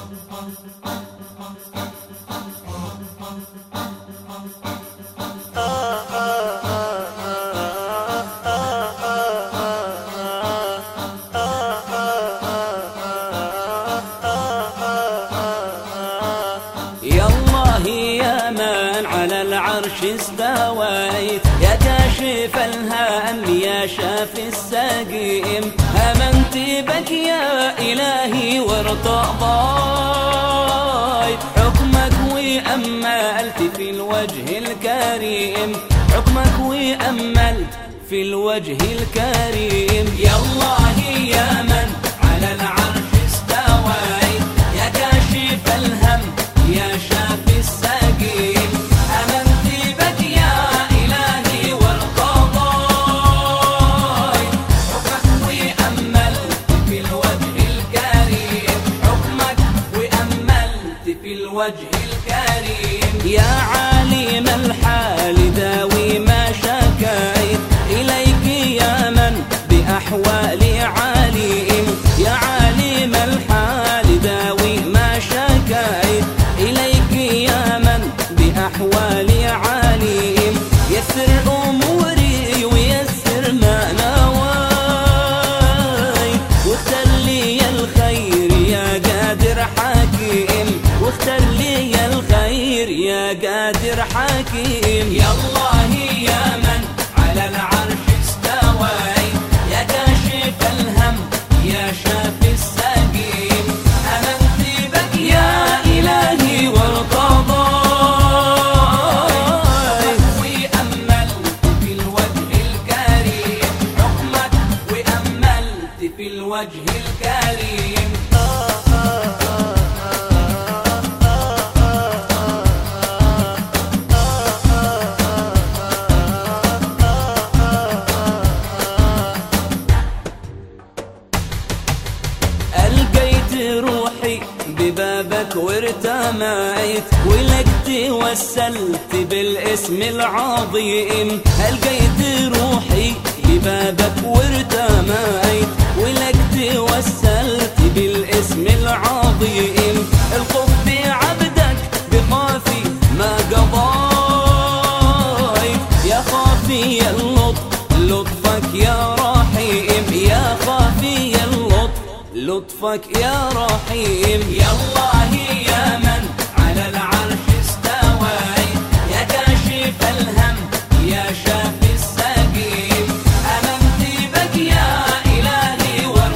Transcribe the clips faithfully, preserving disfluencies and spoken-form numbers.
العرش استويت يا كاشف الهم يا شافي السقيم، آمنت بك يا إلهي وارتضيت حكمك وأملت في الوجه الكريم، حكمك وأملت في الوجه الكريم. يا الله يا من على العرش استويت يا كاشف الهم يا شافي السقيم، الوجه الكريم. يا عالم الحال داوي ما شكيت إليك يا من بأحوالي عليم، يا عالم الحال داوي ما شكيت إليك يا من بأحوالي عليم. يسر أموري ويسر ما نويت واختر لي الخير يا قادر حكيم، واختر لي الخير يا قادر حكيم. يا الله يا من على العرش استويت يا كاشف الهم يا شافي السقيم، آمنت بك يا إلهي وارتضيت وأملت في الوجه الكريم، حكمك وأملت في الوجه الكريم. روحي ببابك وارتميت ولك توسلت بالاسم العظيم، ألقيت روحي ببابك وارتميت ولك توسلت بالاسم العظيم. القف بعبدك بخافي ما قضيت يا خافي اللطف لطفك يا رحيم، يا خافي اللطف لطفك يا رحيم. يا الله يا من على العرش استويت يا كاشف الهم يا شافي السقيم، آمنت بك يا إلهي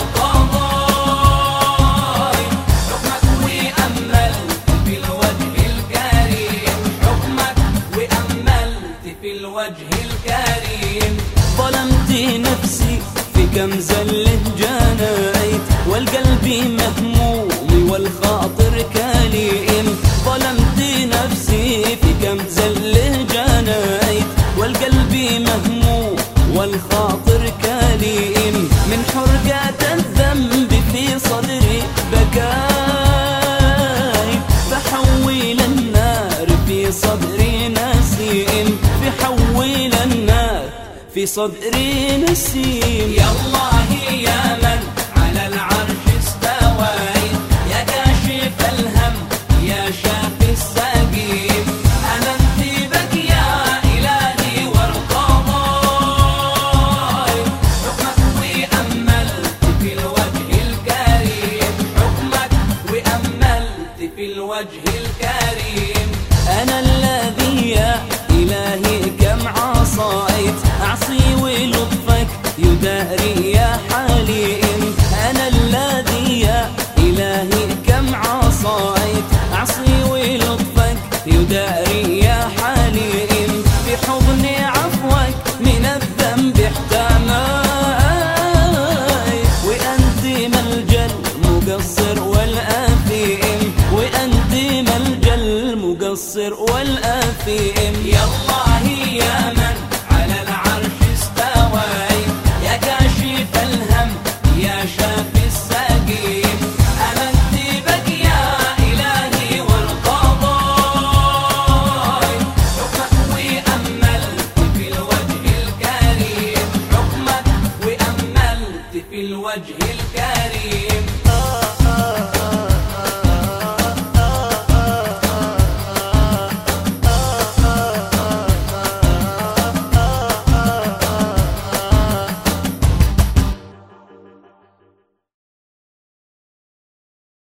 وارتضيت حكمك وأملت في الوجه الكريم، حكمك وأملت في الوجه الكريم. ظلمت نفسي في كم زله جنيت والقلب مهموم والخاطر كليم، ظلمت نفسي في كم زله جنيت والقلب مهموم والخاطر كليم. من حرقة الذنب في صدري بكاي فحول النار في صدري نسيم، فحول النار في صدري نسيم. يا الله يا من على العرش استويت يا كاشف الهم يا شافي السقيم، آمنت بك يا إلهي وارتضيت حكمك وأملت في الوجه الكريم، حكمك وأملت في الوجه الكريم. أنا الذي يا إلهي كم عصيت أعصي ولطفك يداري يا حليم، أنا الذي يا إلهي كم عصيت أعصي ولطفك يداري يا حليم. في حضن عفوك من الذنب احتميت وأنت ملجأ المقصر والآثيم، وأنت ملجأ المقصر والآثيم.